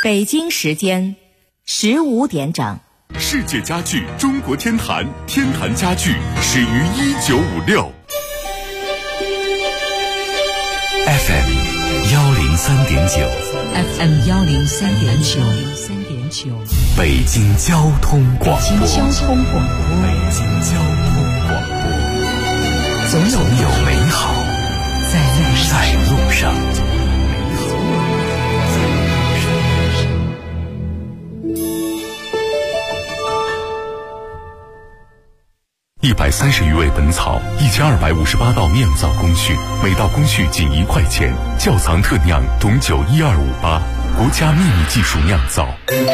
北京时间15点整。 世界家具中国天坛，天坛家具始于1956。 FM 103.9 FM 103.9 北京交通广播。 北京交通广播。 北京交通广播。总有美好在路上。 130余味本草，1258道酿造工序，每道工序仅1块钱。窖藏特酿董酒12588，国家秘密技术酿造。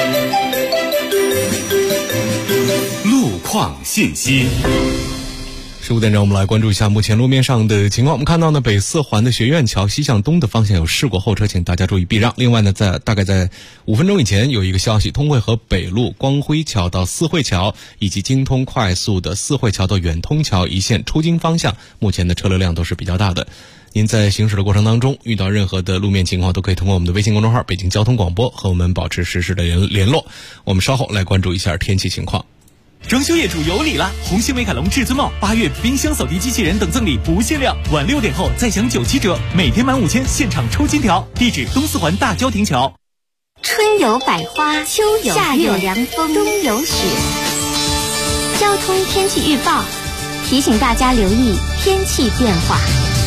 路况信息。 15点整，我们来关注一下目前路面上的情况。我们看到呢，北四环的学院桥西向东的方向有事故后车，请大家注意避让。另外呢，大概在5分钟以前有一个消息，通惠河北路光辉桥到四惠桥以及京通快速的四惠桥到远通桥一线出京方向，目前的车流量都是比较大的。您在行驶的过程当中遇到任何的路面情况，都可以通过我们的微信公众号北京交通广播和我们保持实时的联络。我们稍后来关注一下天气情况。 装修业主有礼了！红星美凯龙至尊帽8月冰箱扫地机器人等赠礼不限量，晚6点后再享97折，每天满5000现场抽金条。地址东四环大郊亭桥。 春有百花，秋有夏有凉风，冬有雪。交通天气预报提醒大家留意天气变化。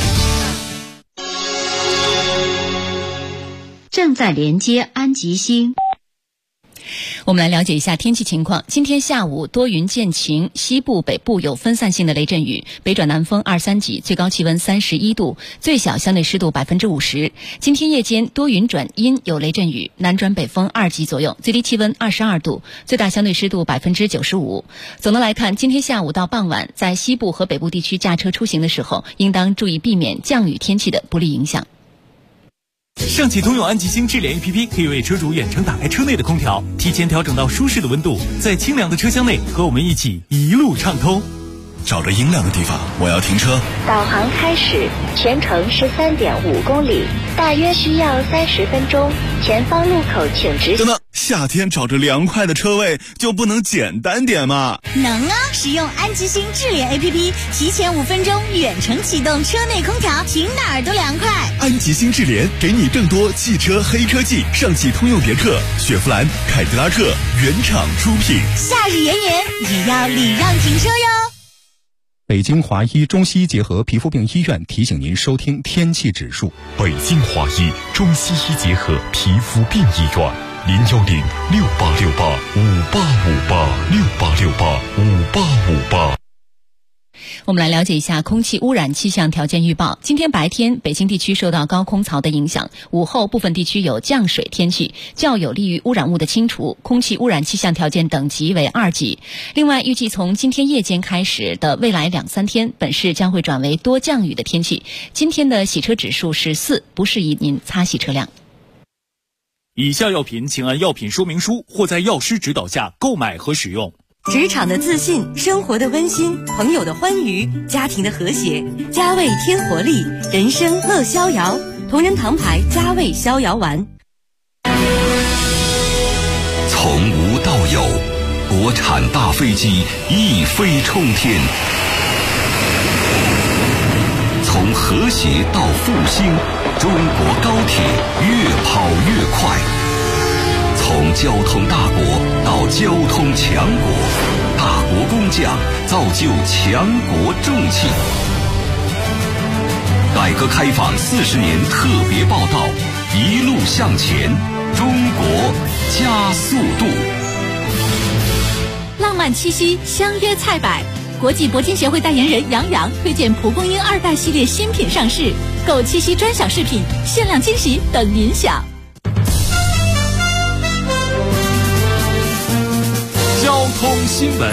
正在连接安吉星。 我们来了解一下天气情况。今天下午多云见晴，西部北部有分散性的雷阵雨，北转南风2、3级，最高气温31度，最小相对湿度50%。今天夜间多云转阴，有雷阵雨，南转北风2级左右，最低气温22度，最大相对湿度95%。总的来看，今天下午到傍晚，在西部和北部地区驾车出行的时候，应当注意避免降雨天气的不利影响。 上汽通用安吉星智联 APP 可以为车主远程打开车内的空调，提前调整到舒适的温度，在清凉的车厢内和我们一起一路畅通。 找着阴凉的地方，我要停车。 导航开始，全程13.5公里，大约需要30分钟。前方路口请直行。 等等，夏天找着凉快的车位就不能简单点吗？ 能啊！使用安吉星智联 APP， 提前5分钟远程启动车内空调，停哪儿都凉快。 安吉星智联给你更多汽车黑科技，上汽通用别克、雪佛兰、凯迪拉克原厂出品。 夏日炎炎也要礼让停车哟。 北京华医中西医结合皮肤病医院提醒您收听天气指数。 北京华医中西医结合皮肤病医院，0106868585858，68685858。 我们来了解一下空气污染气象条件预报。今天白天，北京地区受到高空槽的影响，午后部分地区有降水天气，较有利于污染物的清除，空气污染气象条件等级为2级。另外，预计从今天夜间开始的未来2、3天，本市将会转为多降雨的天气。今天的洗车指数是4，不适宜您擦洗车辆。 以下药品请按药品说明书或在药师指导下购买和使用。 职场的自信，生活的温馨，朋友的欢愉，家庭的和谐。佳味添活力，人生乐逍遥。同仁堂牌佳味逍遥丸。 从无到有，国产大飞机一飞冲天。从和谐到复兴，中国高铁越跑越快。从交通大国到交通强国，大国工匠造就强国重器。改革开放40年特别报道，一路向前，中国加速度。 浪漫七夕，相约菜百。国际铂金协会代言人杨洋推荐蒲公英2代系列新品上市，购七夕专享饰品，限量惊喜等您享。 交通新闻。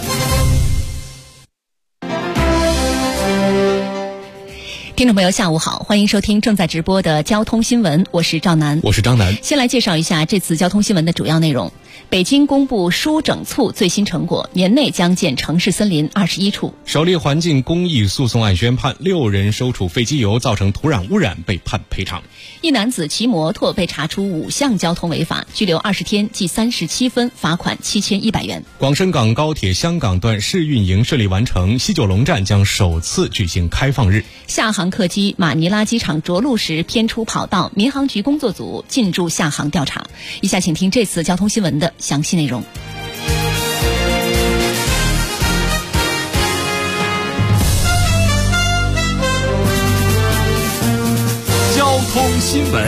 听众朋友下午好，欢迎收听正在直播的交通新闻，我是赵楠。 我是张楠。 先来介绍一下这次交通新闻的主要内容。 北京公布疏整促最新成果，年内将建城市森林21处。 首例环境公益诉讼案宣判，6人收储废机油造成土壤污染被判赔偿。 一男子骑摩托被查出5项交通违法，拘留20天，记37分，罚款7100元。 广深港高铁香港段试运营顺利完成，西九龙站将首次举行开放日。 厦航客机马尼拉机场着陆时偏出跑道，民航局工作组进驻厦航调查。以下请听这次交通新闻的详细内容。 交通新闻。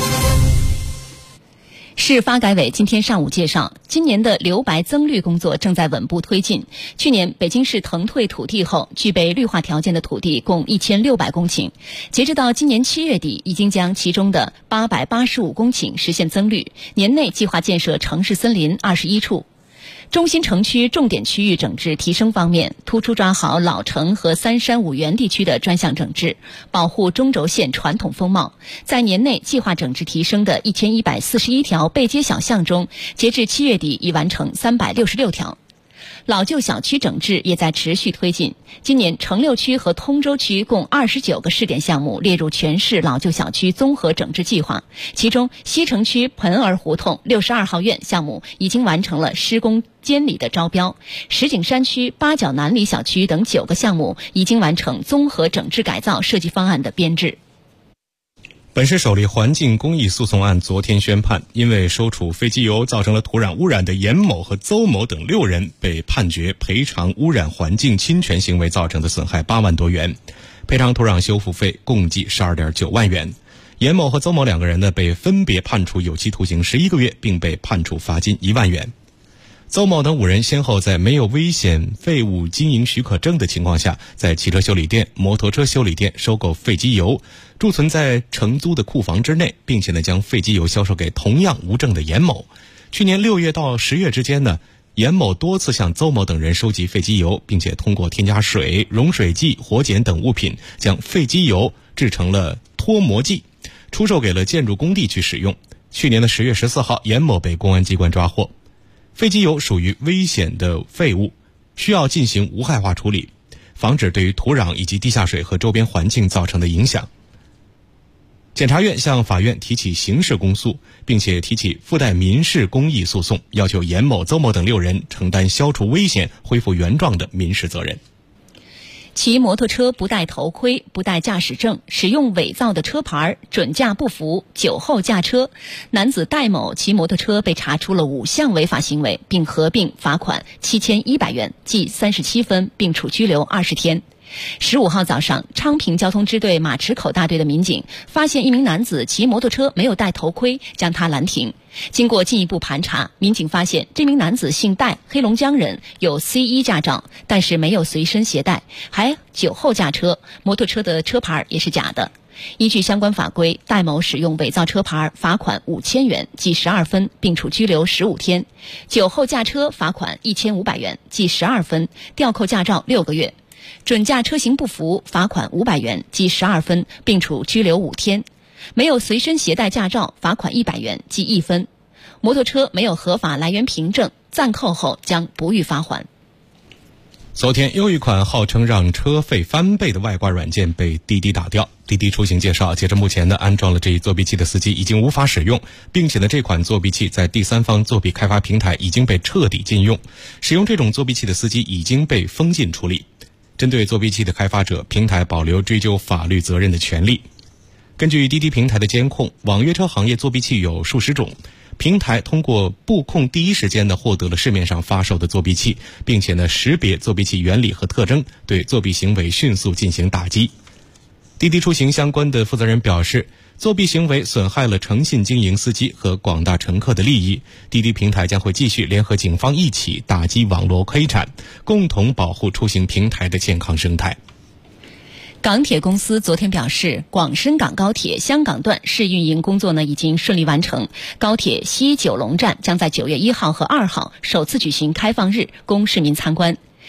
市发改委今天上午介绍，今年的留白增绿工作正在稳步推进。去年北京市腾退土地后，具备绿化条件的土地共1600公顷，截止到今年7月底，已经将其中的885公顷实现增绿，年内计划建设城市森林21处。中心城区重点区域整治提升方面，突出抓好老城和三山五园地区的专项整治，保护中轴线传统风貌。在年内计划整治提升的1141条背街小巷中，截至7月底已完成366条。老旧小区整治也在持续推进，今年城六区和通州区共29个试点项目列入全市老旧小区综合整治计划，其中西城区盆儿胡同62号院项目已经完成了施工监理的招标，石景山区八角南里小区等9个项目已经完成综合整治改造设计方案的编制。 本市首例环境公益诉讼案昨天宣判，因为收储废机油造成了土壤污染的严某和邹某等6人被判决赔偿污染环境侵权行为造成的损害8万多元，赔偿土壤修复费共计12.9万元。严某和邹某2个人呢，被分别判处有期徒刑11个月，并被判处罚金1万元。邹某等5人先后在没有危险废物经营许可证的情况下，在汽车修理店、摩托车修理店收购废机油，贮存在承租的库房之内，并且呢将废机油销售给同样无证的严某。去年6月到10月之间呢，严某多次向邹某等人收集废机油，并且通过添加水、溶水剂、活碱等物品，将废机油制成了脱模剂，出售给了建筑工地去使用。去年的10月14号，严某被公安机关抓获。废机油属于危险的废物，需要进行无害化处理，防止对于土壤以及地下水和周边环境造成的影响。检察院向法院提起刑事公诉，并且提起附带民事公益诉讼，要求严某、邹某等6人承担消除危险、恢复原状的民事责任。 骑摩托车不戴头盔、不带驾驶证，使用伪造的车牌，准驾不符，酒后驾车。男子戴某骑摩托车被查出了5项违法行为，并合并罚款7100元，记37分，并处拘留20天。15号早上，昌平交通支队马池口大队的民警发现一名男子骑摩托车没有戴头盔，将他拦停。经过进一步盘查，民警发现这名男子姓戴，黑龙江人，有 C1 驾照，但是没有随身携带，还酒后驾车，摩托车的车牌也是假的。依据相关法规，戴某使用伪造车牌，罚款5000元，记12分，并处拘留15天；酒后驾车罚款1500元，记12分，吊扣驾照6个月。准驾车型不符，罚款500元，记12分，并处拘留5天；没有随身携带驾照，罚款100元，记1分；摩托车没有合法来源凭证，暂扣后将不予发还。 昨天，又一款号称让车费翻倍的外挂软件被滴滴打掉。滴滴出行介绍，截至目前呢，安装了这一作弊器的司机已经无法使用，并且呢，这款作弊器在第三方作弊开发平台已经被彻底禁用，使用这种作弊器的司机已经被封禁处理。针对作弊器的开发者，平台保留追究法律责任的权利。根据滴滴平台的监控，网约车行业作弊器有数十种。平台通过布控第一时间呢获得了市面上发售的作弊器，并且呢识别作弊器原理和特征，对作弊行为迅速进行打击。滴滴出行相关的负责人表示，作弊行为损害了诚信经营司机和广大乘客的利益，滴滴平台将会继续联合警方一起打击网络黑产，共同保护出行平台的健康生态。 港铁公司昨天表示，广深港高铁香港段试运营工作呢已经顺利完成，高铁西九龙站将在9月1号和2号首次举行开放日，供市民参观。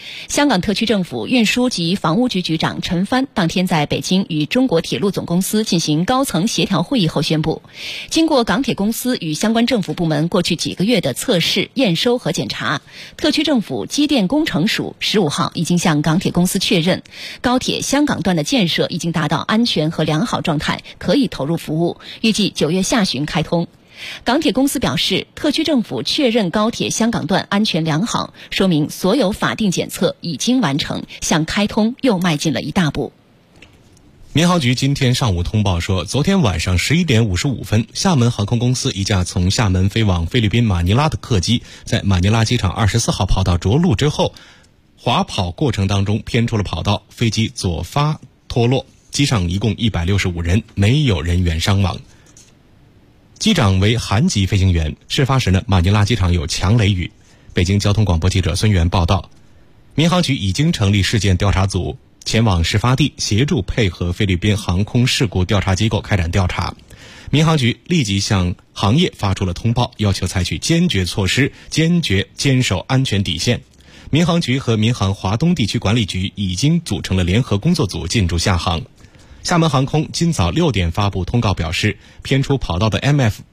香港特区政府运输及房屋局局长陈帆当天在北京与中国铁路总公司进行高层协调会议后宣布，经过港铁公司与相关政府部门过去几个月的测试、验收和检查，特区政府机电工程署15号已经向港铁公司确认，高铁香港段的建设已经达到安全和良好状态，可以投入服务，预计9月下旬开通。港铁公司表示，特区政府确认高铁香港段安全良好，说明所有法定检测已经完成，向开通又迈进了一大步。 民航局今天上午通报说，昨天晚上11点55分，厦门航空公司一架从厦门飞往菲律宾马尼拉的客机，在马尼拉机场24号跑道着陆之后，滑跑过程当中偏出了跑道，飞机左发脱落，机上一共165人，没有人员伤亡。机长为韩籍飞行员。事发时呢，马尼拉机场有强雷雨。北京交通广播记者孙源报道，民航局已经成立事件调查组，前往事发地协助配合菲律宾航空事故调查机构开展调查。民航局立即向行业发出了通报，要求采取坚决措施，坚决坚守安全底线。民航局和民航华东地区管理局已经组成了联合工作组进驻厦航。厦门航空今早6点发布通告表示，偏出跑道的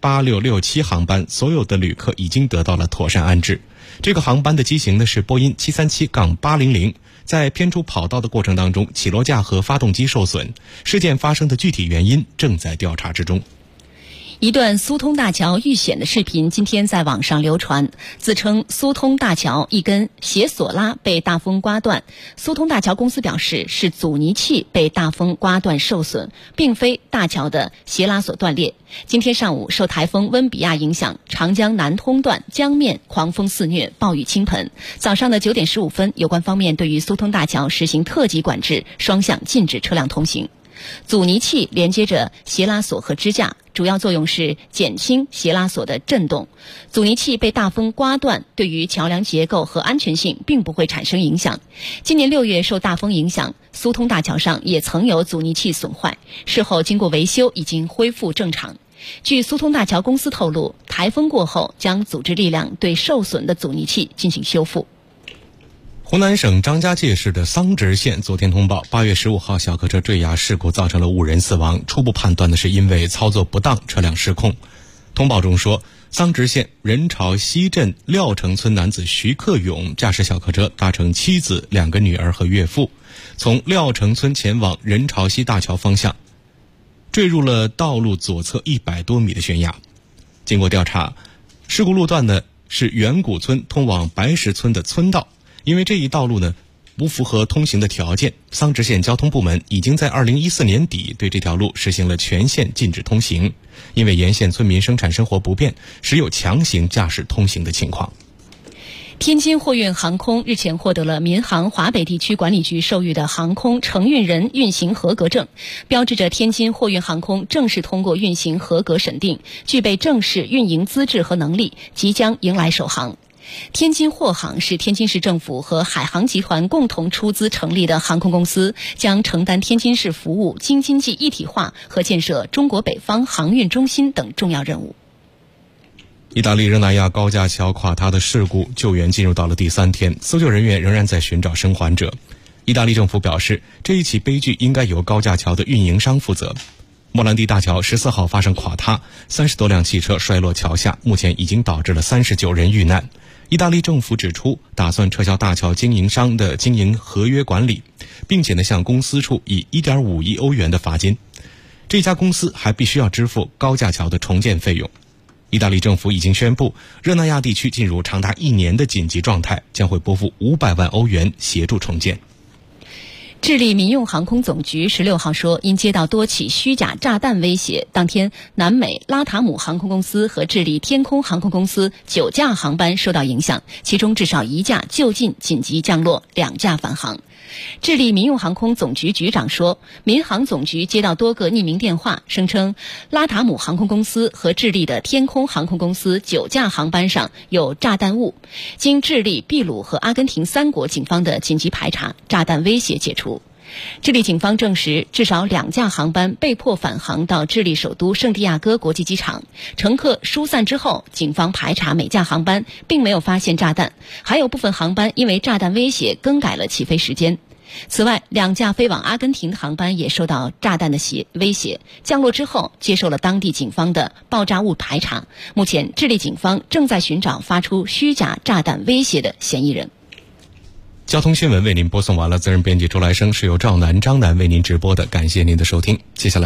MF8667 航班所有的旅客已经得到了妥善安置。这个航班的机型呢是波音737-800，在偏出跑道的过程当中，起落架和发动机受损，事件发生的具体原因正在调查之中。 一段苏通大桥遇险的视频今天在网上流传，自称苏通大桥一根斜索拉被大风刮断，苏通大桥公司表示是阻尼器被大风刮断受损，并非大桥的斜拉索断裂。今天上午受台风温比亚影响，长江南通段江面狂风肆虐，暴雨倾盆。早上的9点15分，有关方面对于苏通大桥实行特级管制，双向禁止车辆通行。阻尼器连接着斜拉索和支架，主要作用是减轻斜拉索的震动。阻尼器被大风刮断，对于桥梁结构和安全性并不会产生影响。今年6月受大风影响，苏通大桥上也曾有阻尼器损坏，事后经过维修已经恢复正常。据苏通大桥公司透露，台风过后将组织力量对受损的阻尼器进行修复。 湖南省张家界市的桑植县昨天通报，8月15号小客车坠崖事故造成了5人死亡，初步判断的是因为操作不当，车辆失控。通报中说，桑植县人潮西镇廖城村男子徐克勇驾驶小客车搭乘妻子、2个女儿和岳父，从廖城村前往人潮西大桥方向，坠入了道路左侧100多米的悬崖。经过调查，事故路段呢是远古村通往白石村的村道。因为这一道路呢不符合通行的条件，桑植县交通部门已经在2014年底对这条路实行了全线禁止通行，因为沿线村民生产生活不便，时有强行驾驶通行的情况。 天津货运航空日前获得了民航华北地区管理局授予的航空承运人运行合格证，标志着天津货运航空正式通过运行合格审定，具备正式运营资质和能力，即将迎来首航。天津货航是天津市政府和海航集团共同出资成立的航空公司，将承担天津市服务京津冀一体化和建设中国北方航运中心等重要任务。 意大利热那亚高架桥垮塌的事故救援进入到了第3天，搜救人员仍然在寻找生还者。意大利政府表示，这一起悲剧应该由高架桥的运营商负责。莫兰蒂大桥14号发生垮塌，30多辆汽车摔落桥下，目前已经导致了39人遇难。意大利政府指出，打算撤销大桥经营商的经营合约管理，并且向公司处以1.5亿欧元的罚金。这家公司还必须要支付高架桥的重建费用。意大利政府已经宣布，热那亚地区进入长达1年的紧急状态，将会拨付500万欧元协助重建。 智利民用航空总局16号说，因接到多起虚假炸弹威胁，当天南美拉塔姆航空公司和智利天空航空公司9架航班受到影响，其中至少1架就近紧急降落，2架返航。智利民用航空总局局长说，民航总局接到多个匿名电话，声称拉塔姆航空公司和智利的天空航空公司9架航班上有炸弹物。经智利、秘鲁和阿根廷3国警方的紧急排查，炸弹威胁解除。 智利警方证实，至少2架航班被迫返航到智利首都圣地亚哥国际机场，乘客疏散之后，警方排查每架航班，并没有发现炸弹，还有部分航班因为炸弹威胁更改了起飞时间。此外，2架飞往阿根廷的航班也受到炸弹的威胁，降落之后接受了当地警方的爆炸物排查。目前，智利警方正在寻找发出虚假炸弹威胁的嫌疑人。 交通新闻为您播送完了，责任编辑周来生，是由赵楠、张楠为您直播的，感谢您的收听。接下来